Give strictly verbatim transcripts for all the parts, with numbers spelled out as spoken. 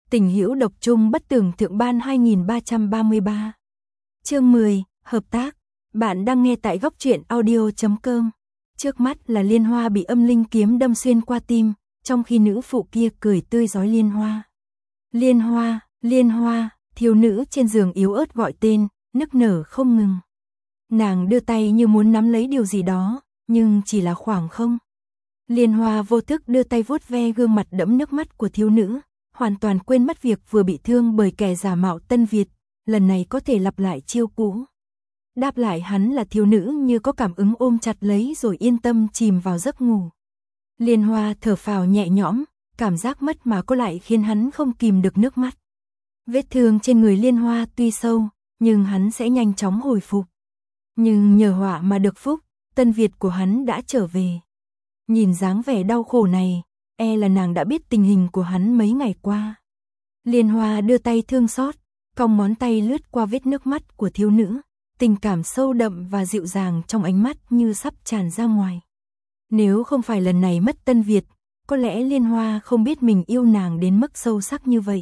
Tình hữu độc trung bất tường thượng ban hai nghìn ba trăm ba mươi ba. Chương mười, hợp tác. Bạn đang nghe tại góc truyện audio chấm com. Trước mắt là Liên Hoa bị âm linh kiếm đâm xuyên qua tim, trong khi nữ phụ kia cười tươi rói Liên Hoa. Liên Hoa, Liên Hoa, thiếu nữ trên giường yếu ớt gọi tên, nức nở không ngừng. Nàng đưa tay như muốn nắm lấy điều gì đó, nhưng chỉ là khoảng không. Liên Hoa vô thức đưa tay vuốt ve gương mặt đẫm nước mắt của thiếu nữ, hoàn toàn quên mất việc vừa bị thương bởi kẻ giả mạo Tân Việt, lần này có thể lặp lại chiêu cũ. Đáp lại hắn là thiếu nữ như có cảm ứng ôm chặt lấy rồi yên tâm chìm vào giấc ngủ. Liên Hoa thở phào nhẹ nhõm, cảm giác mất mà có lại khiến hắn không kìm được nước mắt. Vết thương trên người Liên Hoa tuy sâu, nhưng hắn sẽ nhanh chóng hồi phục. Nhưng nhờ họa mà được phúc, Tân Việt của hắn đã trở về. Nhìn dáng vẻ đau khổ này, e là nàng đã biết tình hình của hắn mấy ngày qua. Liên Hoa đưa tay thương xót, cong ngón tay lướt qua vết nước mắt của thiếu nữ, tình cảm sâu đậm và dịu dàng trong ánh mắt như sắp tràn ra ngoài. Nếu không phải lần này mất Tân Việt, có lẽ Liên Hoa không biết mình yêu nàng đến mức sâu sắc như vậy.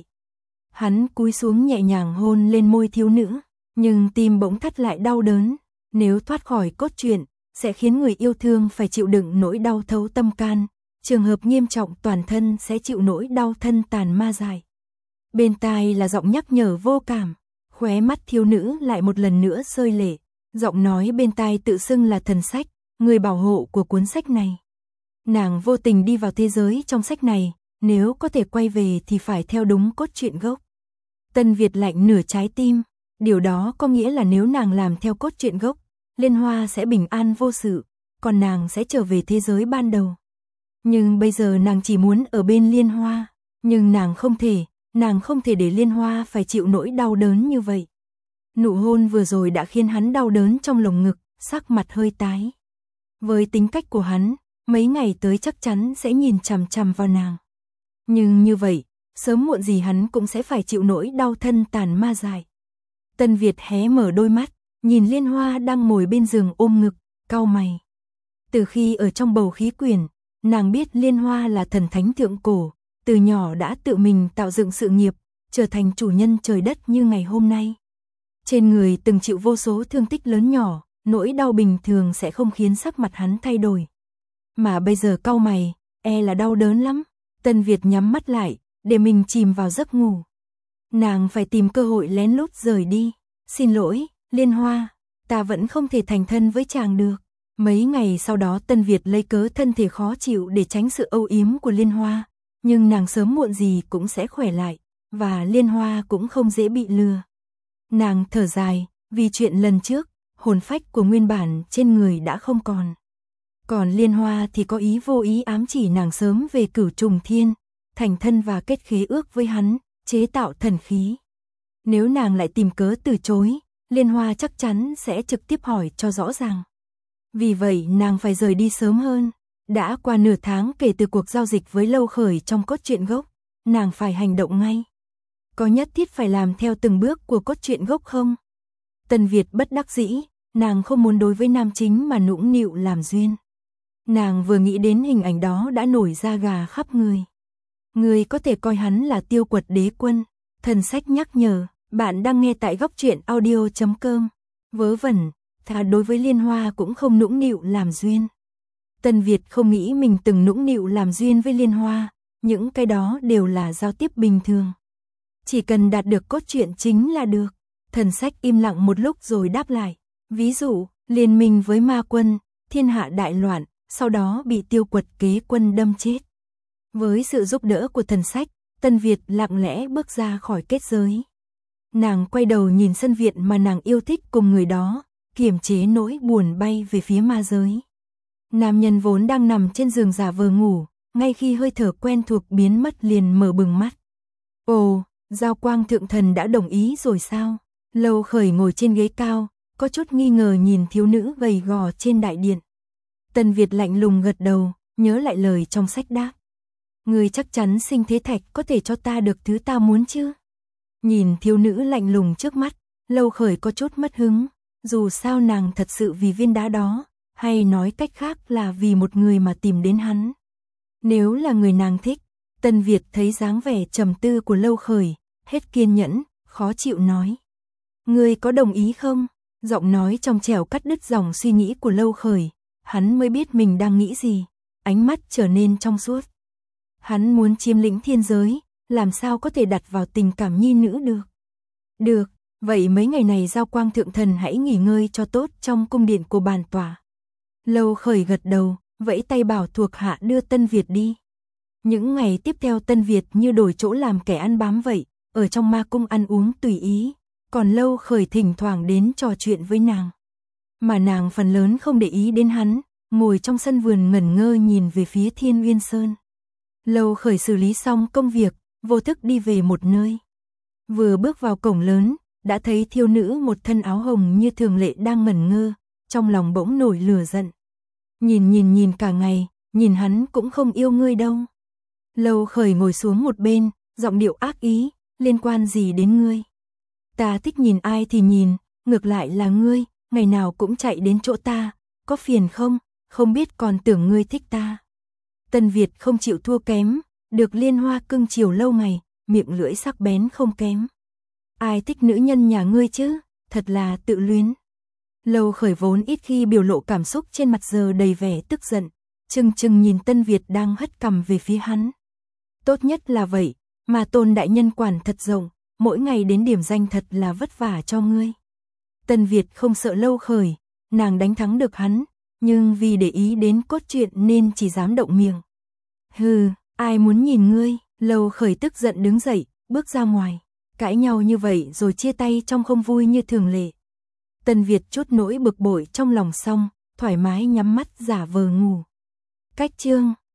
Hắn cúi xuống nhẹ nhàng hôn lên môi thiếu nữ, nhưng tim bỗng thắt lại đau đớn. Nếu thoát khỏi cốt truyện, sẽ khiến người yêu thương phải chịu đựng nỗi đau thấu tâm can. Trường hợp nghiêm trọng toàn thân sẽ chịu nỗi đau thân tàn ma dài. Bên tai là giọng nhắc nhở vô cảm, khóe mắt thiếu nữ lại một lần nữa rơi lệ. Giọng nói bên tai tự xưng là thần sách, người bảo hộ của cuốn sách này. Nàng vô tình đi vào thế giới trong sách này, nếu có thể quay về thì phải theo đúng cốt truyện gốc. Tân Việt lạnh nửa trái tim, điều đó có nghĩa là nếu nàng làm theo cốt truyện gốc, Liên Hoa sẽ bình an vô sự, còn nàng sẽ trở về thế giới ban đầu. Nhưng bây giờ nàng chỉ muốn ở bên Liên Hoa, nhưng nàng không thể, nàng không thể để Liên Hoa phải chịu nỗi đau đớn như vậy. Nụ hôn vừa rồi đã khiến hắn đau đớn trong lồng ngực, sắc mặt hơi tái. Với tính cách của hắn, mấy ngày tới chắc chắn sẽ nhìn chằm chằm vào nàng. Nhưng như vậy, sớm muộn gì hắn cũng sẽ phải chịu nỗi đau thân tàn ma dài. Tân Việt hé mở đôi mắt, nhìn Liên Hoa đang ngồi bên giường ôm ngực, cau mày. Từ khi ở trong bầu khí quyển, nàng biết Liên Hoa là thần thánh thượng cổ, từ nhỏ đã tự mình tạo dựng sự nghiệp, trở thành chủ nhân trời đất như ngày hôm nay. Trên người từng chịu vô số thương tích lớn nhỏ, nỗi đau bình thường sẽ không khiến sắc mặt hắn thay đổi. Mà bây giờ cau mày, e là đau đớn lắm. Tân Việt nhắm mắt lại, để mình chìm vào giấc ngủ. Nàng phải tìm cơ hội lén lút rời đi. Xin lỗi, Liên Hoa, ta vẫn không thể thành thân với chàng được. Mấy ngày sau đó Tân Việt lấy cớ thân thể khó chịu để tránh sự âu yếm của Liên Hoa. Nhưng nàng sớm muộn gì cũng sẽ khỏe lại, và Liên Hoa cũng không dễ bị lừa. Nàng thở dài, vì chuyện lần trước, hồn phách của nguyên bản trên người đã không còn. Còn Liên Hoa thì có ý vô ý ám chỉ nàng sớm về Cửu Trùng Thiên, thành thân và kết khế ước với hắn, chế tạo thần khí. Nếu nàng lại tìm cớ từ chối, Liên Hoa chắc chắn sẽ trực tiếp hỏi cho rõ ràng. Vì vậy nàng phải rời đi sớm hơn. Đã qua nửa tháng kể từ cuộc giao dịch với Lâu Khởi trong cốt truyện gốc, nàng phải hành động ngay. Có nhất thiết phải làm theo từng bước của cốt truyện gốc không? Tân Việt bất đắc dĩ, nàng không muốn đối với nam chính mà nũng nịu làm duyên. Nàng vừa nghĩ đến hình ảnh đó đã nổi da gà khắp người. Người có thể coi hắn là Tiêu Quật đế quân. Thần sách nhắc nhở, bạn đang nghe tại góc truyện audio chấm com. Vớ vẩn, thà đối với Liên Hoa cũng không nũng nịu làm duyên. Tân Việt không nghĩ mình từng nũng nịu làm duyên với Liên Hoa, những cái đó đều là giao tiếp bình thường. Chỉ cần đạt được cốt truyện chính là được. Thần sách im lặng một lúc rồi đáp lại. Ví dụ, liên minh với ma quân, thiên hạ đại loạn, sau đó bị Tiêu Quật kế quân đâm chết. Với sự giúp đỡ của thần sách, Tân Việt lặng lẽ bước ra khỏi kết giới. Nàng quay đầu nhìn sân viện mà nàng yêu thích cùng người đó, kiềm chế nỗi buồn bay về phía ma giới. Nam nhân vốn đang nằm trên giường giả vờ ngủ, ngay khi hơi thở quen thuộc biến mất liền mở bừng mắt. Ồ, Giao Quang thượng thần đã đồng ý rồi sao? Lâu Khởi ngồi trên ghế cao, có chút nghi ngờ nhìn thiếu nữ gầy gò trên đại điện. Tân Việt lạnh lùng gật đầu, nhớ lại lời trong sách đáp. Người chắc chắn sinh thế thạch có thể cho ta được thứ ta muốn chứ? Nhìn thiếu nữ lạnh lùng trước mắt, Lâu Khởi có chút mất hứng, dù sao nàng thật sự vì viên đá đó, hay nói cách khác là vì một người mà tìm đến hắn. Nếu là người nàng thích, Tân Việt thấy dáng vẻ trầm tư của Lâu Khởi, hết kiên nhẫn, khó chịu nói. Ngươi có đồng ý không? Giọng nói trong trẻo cắt đứt dòng suy nghĩ của Lâu Khởi, hắn mới biết mình đang nghĩ gì, ánh mắt trở nên trong suốt. Hắn muốn chiếm lĩnh thiên giới, làm sao có thể đặt vào tình cảm nhi nữ được. Được, vậy mấy ngày này Giao Quang Thượng Thần hãy nghỉ ngơi cho tốt trong cung điện của bản tòa. Lâu Khởi gật đầu, vẫy tay bảo thuộc hạ đưa Tân Việt đi. Những ngày tiếp theo Tân Việt như đổi chỗ làm kẻ ăn bám vậy, ở trong ma cung ăn uống tùy ý, còn Lâu Khởi thỉnh thoảng đến trò chuyện với nàng. Mà nàng phần lớn không để ý đến hắn, ngồi trong sân vườn ngẩn ngơ nhìn về phía Thiên Uyên Sơn. Lâu Khởi xử lý xong công việc, vô thức đi về một nơi. Vừa bước vào cổng lớn, đã thấy thiếu nữ một thân áo hồng như thường lệ đang ngẩn ngơ, trong lòng bỗng nổi lửa giận. Nhìn nhìn nhìn cả ngày, nhìn hắn cũng không yêu ngươi đâu. Lâu Khởi ngồi xuống một bên, giọng điệu ác ý, liên quan gì đến ngươi? Ta thích nhìn ai thì nhìn, ngược lại là ngươi, ngày nào cũng chạy đến chỗ ta, có phiền không, không biết còn tưởng ngươi thích ta. Tân Việt không chịu thua kém, được Liên Hoa cưng chiều lâu ngày, miệng lưỡi sắc bén không kém. Ai thích nữ nhân nhà ngươi chứ, thật là tự luyến. Lâu Khởi vốn ít khi biểu lộ cảm xúc trên mặt giờ đầy vẻ tức giận, chừng chừng nhìn Tân Việt đang hất cằm về phía hắn. Tốt nhất là vậy, mà Tôn đại nhân quản thật rộng, mỗi ngày đến điểm danh thật là vất vả cho ngươi. Tân Việt không sợ Lâu Khởi, nàng đánh thắng được hắn, nhưng vì để ý đến cốt truyện nên chỉ dám động miệng. Hừ, ai muốn nhìn ngươi? Lâu Khởi tức giận đứng dậy, bước ra ngoài. Cãi nhau như vậy rồi chia tay trong không vui như thường lệ. Tân Việt chút nỗi bực bội trong lòng xong, thoải mái nhắm mắt giả vờ ngủ. Cách chương